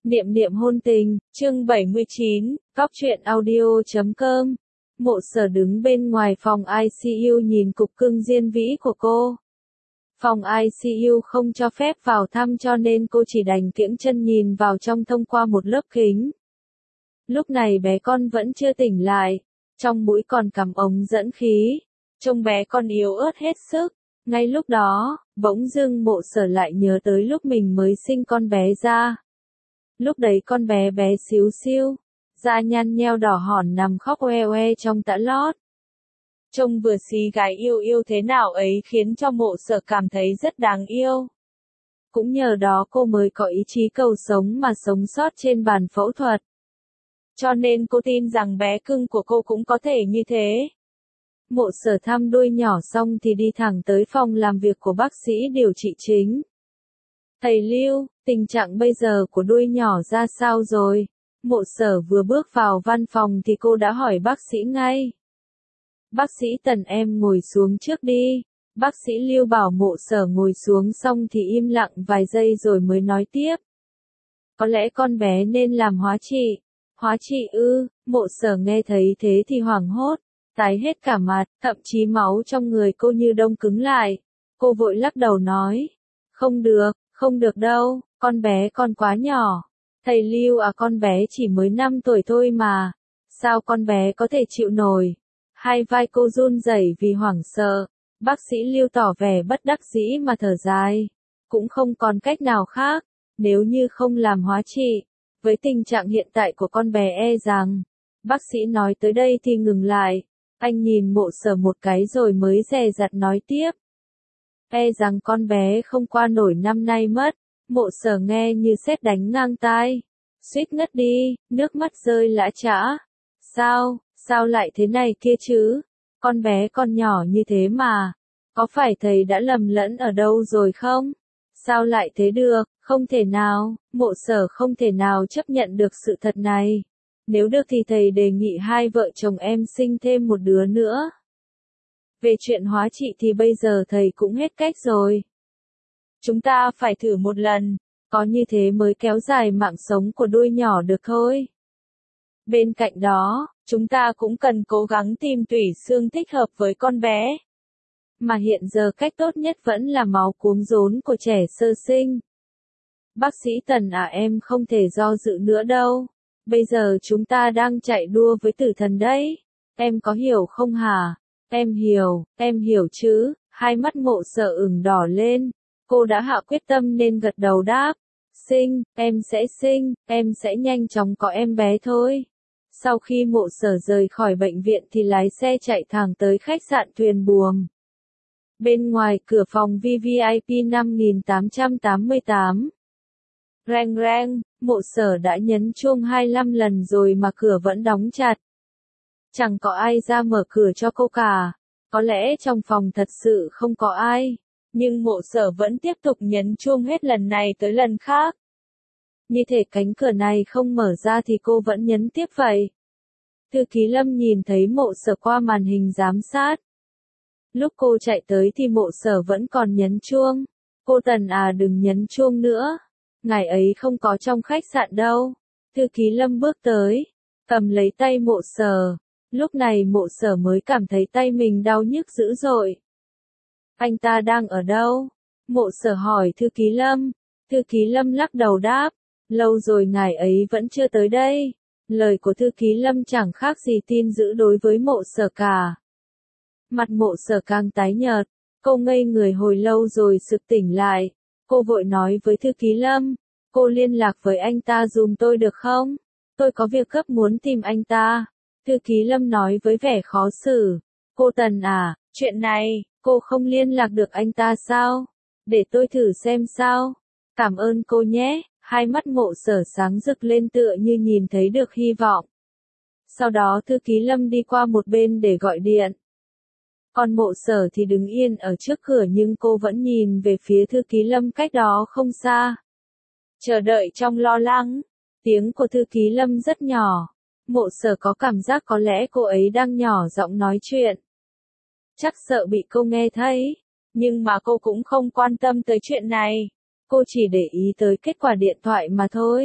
Niệm niệm hôn tình, chương 79, góc truyện audio.com. Mộ Sở đứng bên ngoài phòng ICU nhìn cục cưng diên vĩ của cô. Phòng ICU không cho phép vào thăm cho nên cô chỉ đành kiễng chân nhìn vào trong thông qua một lớp kính. Lúc này bé con vẫn chưa tỉnh lại, trong mũi còn cắm ống dẫn khí, trông bé con yếu ớt hết sức. Ngay lúc đó, bỗng dưng Mộ Sở lại nhớ tới lúc mình mới sinh con bé ra. Lúc đấy con bé bé xíu xiu, da nhăn nheo đỏ hòn nằm khóc oe oe trong tã lót. Trông vừa xí gái yêu yêu thế nào ấy khiến cho Mộ Sở cảm thấy rất đáng yêu. Cũng nhờ đó cô mới có ý chí cầu sống mà sống sót trên bàn phẫu thuật. Cho nên cô tin rằng bé cưng của cô cũng có thể như thế. Mộ Sở thăm đuôi nhỏ xong thì đi thẳng tới phòng làm việc của bác sĩ điều trị chính. Thầy Lưu, tình trạng bây giờ của đuôi nhỏ ra sao rồi? Mộ Sở vừa bước vào văn phòng thì cô đã hỏi bác sĩ ngay. Bác sĩ Tần em ngồi xuống trước đi. Bác sĩ Lưu bảo Mộ Sở ngồi xuống xong thì im lặng vài giây rồi mới nói tiếp. Có lẽ con bé nên làm hóa trị. Hóa trị ư? Mộ Sở nghe thấy thế thì hoảng hốt, tái hết cả mặt, thậm chí máu trong người cô như đông cứng lại. Cô vội lắc đầu nói. Không được đâu, con bé còn quá nhỏ. Thầy Lưu à, con bé chỉ mới 5 tuổi thôi mà. Sao con bé có thể chịu nổi? Hai vai cô run rẩy vì hoảng sợ. Bác sĩ Lưu tỏ vẻ bất đắc dĩ mà thở dài. Cũng không còn cách nào khác, nếu như không làm hóa trị. Với tình trạng hiện tại của con bé e rằng. Bác sĩ nói tới đây thì ngừng lại. Anh nhìn Mộ Sở một cái rồi mới dè dặt nói tiếp. E rằng con bé không qua nổi năm nay mất. Mộ Sở nghe như sét đánh ngang tai. Suýt ngất đi, nước mắt rơi lã chã. Sao lại thế này kia chứ? Con bé còn nhỏ như thế mà. Có phải thầy đã lầm lẫn ở đâu rồi không? Sao lại thế được? Không thể nào, Mộ Sở không thể nào chấp nhận được sự thật này. Nếu được thì thầy đề nghị hai vợ chồng em sinh thêm một đứa nữa. Về chuyện hóa trị thì bây giờ thầy cũng hết cách rồi. Chúng ta phải thử một lần, có như thế mới kéo dài mạng sống của đuôi nhỏ được thôi. Bên cạnh đó, chúng ta cũng cần cố gắng tìm tủy xương thích hợp với con bé. Mà hiện giờ cách tốt nhất vẫn là máu cuống rốn của trẻ sơ sinh. Bác sĩ Tần à, em không thể do dự nữa đâu. Bây giờ chúng ta đang chạy đua với tử thần đấy. Em có hiểu không hả? Em hiểu chứ. Hai mắt Mộ Sở ửng đỏ lên. Cô đã hạ quyết tâm nên gật đầu đáp. Em sẽ nhanh chóng có em bé thôi. Sau khi Mộ Sở rời khỏi bệnh viện thì lái xe chạy thẳng tới khách sạn Thuyền Buồm. Bên ngoài cửa phòng VVIP 5888. Reng reng, Mộ Sở đã nhấn chuông 25 lần rồi mà cửa vẫn đóng chặt. Chẳng có ai ra mở cửa cho cô cả. Có lẽ trong phòng thật sự không có ai. Nhưng Mộ Sở vẫn tiếp tục nhấn chuông hết lần này tới lần khác. Như thể cánh cửa này không mở ra thì cô vẫn nhấn tiếp vậy. Thư ký Lâm nhìn thấy Mộ Sở qua màn hình giám sát. Lúc cô chạy tới thì Mộ Sở vẫn còn nhấn chuông. Cô Tần à, đừng nhấn chuông nữa. Ngài ấy không có trong khách sạn đâu. Thư ký Lâm bước tới, cầm lấy tay Mộ Sở. Lúc này Mộ Sở mới cảm thấy tay mình đau nhức dữ dội. Anh ta đang ở đâu? Mộ Sở hỏi Thư ký Lâm. Thư ký Lâm lắc đầu đáp. Lâu rồi ngài ấy vẫn chưa tới đây. Lời của Thư ký Lâm chẳng khác gì tin dữ đối với Mộ Sở cả. Mặt Mộ Sở càng tái nhợt. Cô ngây người hồi lâu rồi sực tỉnh lại. Cô vội nói với Thư ký Lâm. Cô liên lạc với anh ta giùm tôi được không? Tôi có việc gấp muốn tìm anh ta. Thư ký Lâm nói với vẻ khó xử. Cô Tần à, chuyện này, cô không liên lạc được anh ta sao? Để tôi thử xem sao. Cảm ơn cô nhé. Hai mắt Mộ Sở sáng rực lên tựa như nhìn thấy được hy vọng. Sau đó Thư ký Lâm đi qua một bên để gọi điện. Còn Mộ Sở thì đứng yên ở trước cửa nhưng cô vẫn nhìn về phía Thư ký Lâm cách đó không xa. Chờ đợi trong lo lắng. Tiếng của Thư ký Lâm rất nhỏ. Mộ Sở có cảm giác có lẽ cô ấy đang nhỏ giọng nói chuyện. Chắc sợ bị cô nghe thấy. Nhưng mà cô cũng không quan tâm tới chuyện này. Cô chỉ để ý tới kết quả điện thoại mà thôi.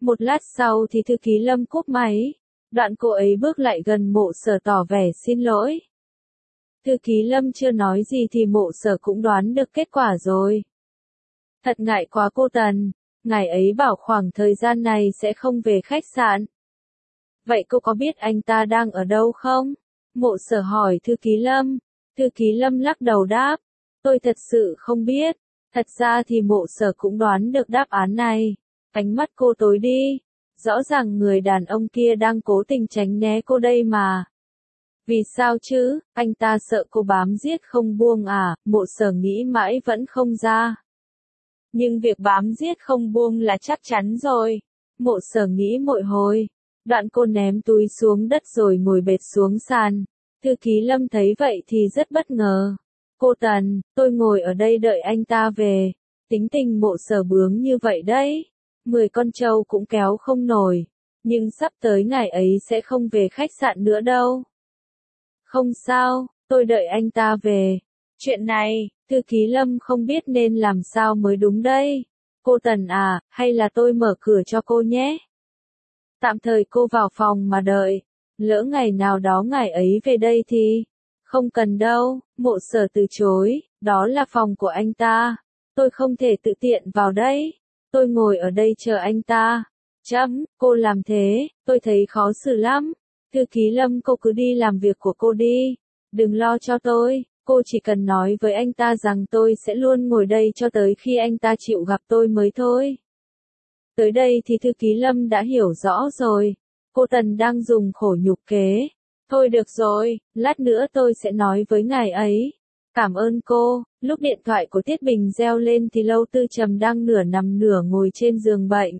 Một lát sau thì thư ký Lâm cúp máy. Đoạn cô ấy bước lại gần Mộ Sở tỏ vẻ xin lỗi. Thư ký Lâm chưa nói gì thì Mộ Sở cũng đoán được kết quả rồi. Thật ngại quá cô Tần, ngài ấy bảo khoảng thời gian này sẽ không về khách sạn. Vậy cô có biết anh ta đang ở đâu không? Mộ Sở hỏi thư ký Lâm. Thư ký Lâm lắc đầu đáp. Tôi thật sự không biết. Thật ra thì Mộ Sở cũng đoán được đáp án này. Ánh mắt cô tối đi. Rõ ràng người đàn ông kia đang cố tình tránh né cô đây mà. Vì sao chứ, anh ta sợ cô bám giết không buông à, Mộ Sở nghĩ mãi vẫn không ra. Nhưng việc bám giết không buông là chắc chắn rồi. Mộ Sở nghĩ một hồi. Đoạn cô ném túi xuống đất rồi ngồi bệt xuống sàn. Thư ký Lâm thấy vậy thì rất bất ngờ. Cô Tần, tôi ngồi ở đây đợi anh ta về. Tính tình Mộ Sở bướng như vậy đấy. 10 con trâu cũng kéo không nổi. Nhưng sắp tới ngày ấy sẽ không về khách sạn nữa đâu. Không sao, tôi đợi anh ta về. Chuyện này, thư ký Lâm không biết nên làm sao mới đúng đây. Cô Tần à, hay là tôi mở cửa cho cô nhé? Tạm thời cô vào phòng mà đợi. Lỡ ngày nào đó ngày ấy về đây thì... Không cần đâu, Mộ Sở từ chối, đó là phòng của anh ta. Tôi không thể tự tiện vào đây. Tôi ngồi ở đây chờ anh ta. Chấm, cô làm thế, tôi thấy khó xử lắm. Thư ký Lâm, cô cứ đi làm việc của cô đi. Đừng lo cho tôi, cô chỉ cần nói với anh ta rằng tôi sẽ luôn ngồi đây cho tới khi anh ta chịu gặp tôi mới thôi. Tới đây thì thư ký Lâm đã hiểu rõ rồi. Cô Tần đang dùng khổ nhục kế. Thôi được rồi, lát nữa tôi sẽ nói với ngài ấy. Cảm ơn cô. Lúc điện thoại của Tiết Bình reo lên thì Lâu Tư Trầm đang nửa nằm nửa ngồi trên giường bệnh.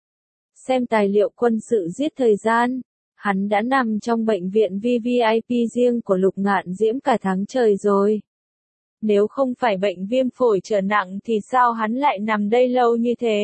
Xem tài liệu quân sự giết thời gian. Hắn đã nằm trong bệnh viện VVIP riêng của Lục Ngạn Diễm cả tháng trời rồi. Nếu không phải bệnh viêm phổi trở nặng thì sao hắn lại nằm đây lâu như thế?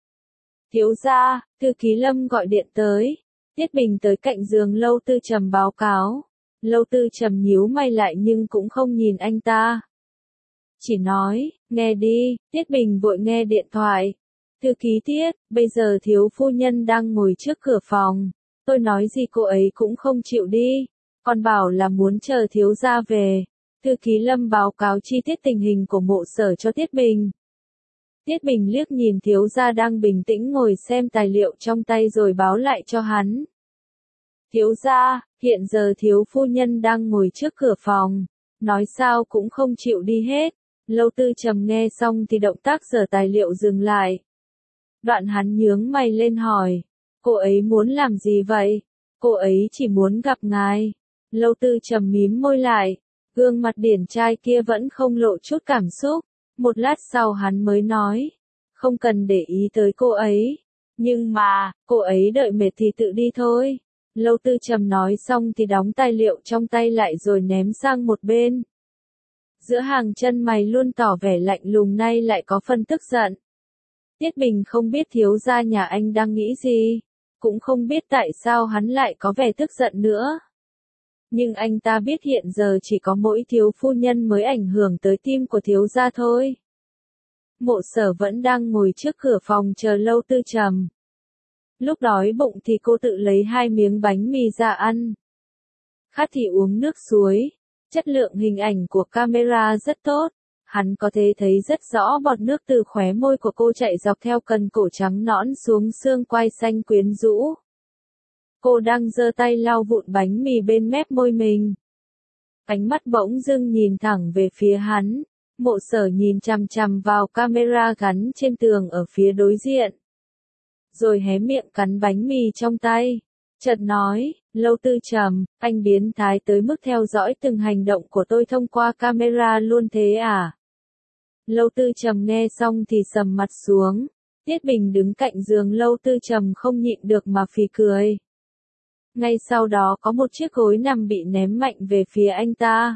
Thiếu gia, thư ký Lâm gọi điện tới. Tiết Bình tới cạnh giường Lâu Tư Trầm báo cáo. Lâu Tư Trầm nhíu mày lại nhưng cũng không nhìn anh ta. Chỉ nói, nghe đi, Tiết Bình vội nghe điện thoại. Thư ký Tiết, bây giờ thiếu phu nhân đang ngồi trước cửa phòng. Tôi nói gì cô ấy cũng không chịu đi. Còn bảo là muốn chờ thiếu gia về. Thư ký Lâm báo cáo chi tiết tình hình của Mộ Sở cho Tiết Bình. Tiết Bình liếc nhìn thiếu gia đang bình tĩnh ngồi xem tài liệu trong tay rồi báo lại cho hắn. Thiếu gia, hiện giờ thiếu phu nhân đang ngồi trước cửa phòng. Nói sao cũng không chịu đi hết. Lâu Tư Trầm nghe xong thì động tác giở tài liệu dừng lại. Đoạn hắn nhướng mày lên hỏi. Cô ấy muốn làm gì vậy? Cô ấy chỉ muốn gặp ngài. Lâu Tư Trầm mím môi lại. Gương mặt điển trai kia vẫn không lộ chút cảm xúc. Một lát sau hắn mới nói. Không cần để ý tới cô ấy. Nhưng mà, cô ấy đợi mệt thì tự đi thôi. Lâu Tư Trầm nói xong thì đóng tài liệu trong tay lại rồi ném sang một bên. Giữa hàng chân mày luôn tỏ vẻ lạnh lùng nay lại có phần tức giận. Tiết Bình không biết thiếu gia nhà anh đang nghĩ gì. Cũng không biết tại sao hắn lại có vẻ tức giận nữa. Nhưng anh ta biết hiện giờ chỉ có mỗi thiếu phu nhân mới ảnh hưởng tới tim của thiếu gia thôi. Mộ Sở vẫn đang ngồi trước cửa phòng chờ Lâu Tư Trầm. Lúc đói bụng thì cô tự lấy 2 miếng bánh mì ra ăn. Khát thì uống nước suối. Chất lượng hình ảnh của camera rất tốt. Hắn có thể thấy rất rõ bọt nước từ khóe môi của cô chạy dọc theo cần cổ trắng nõn xuống xương quai xanh quyến rũ. Cô đang giơ tay lau vụn bánh mì bên mép môi mình. Ánh mắt bỗng dưng nhìn thẳng về phía hắn. Mộ Sở nhìn chằm chằm vào camera gắn trên tường ở phía đối diện. Rồi hé miệng cắn bánh mì trong tay. Chợt nói, Lâu Tư Trầm, anh biến thái tới mức theo dõi từng hành động của tôi thông qua camera luôn thế à? Lâu Tư Trầm nghe xong thì sầm mặt xuống. Tiết Bình đứng cạnh giường Lâu Tư Trầm không nhịn được mà phì cười. Ngay sau đó có một chiếc gối nằm bị ném mạnh về phía anh ta.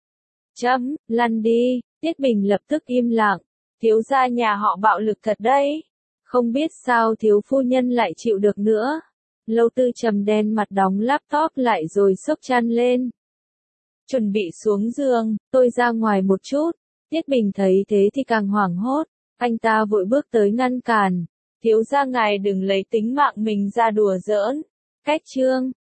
Chấm, lăn đi, Tiết Bình lập tức im lặng. Thiếu gia nhà họ bạo lực thật đấy. Không biết sao thiếu phu nhân lại chịu được nữa. Lâu Tư Trầm đen mặt đóng laptop lại rồi xốc chăn lên. Chuẩn bị xuống giường, tôi ra ngoài một chút. Tiết Bình thấy thế thì càng hoảng hốt. Anh ta vội bước tới ngăn cản. Thiếu gia ngài đừng lấy tính mạng mình ra đùa giỡn. Cách chương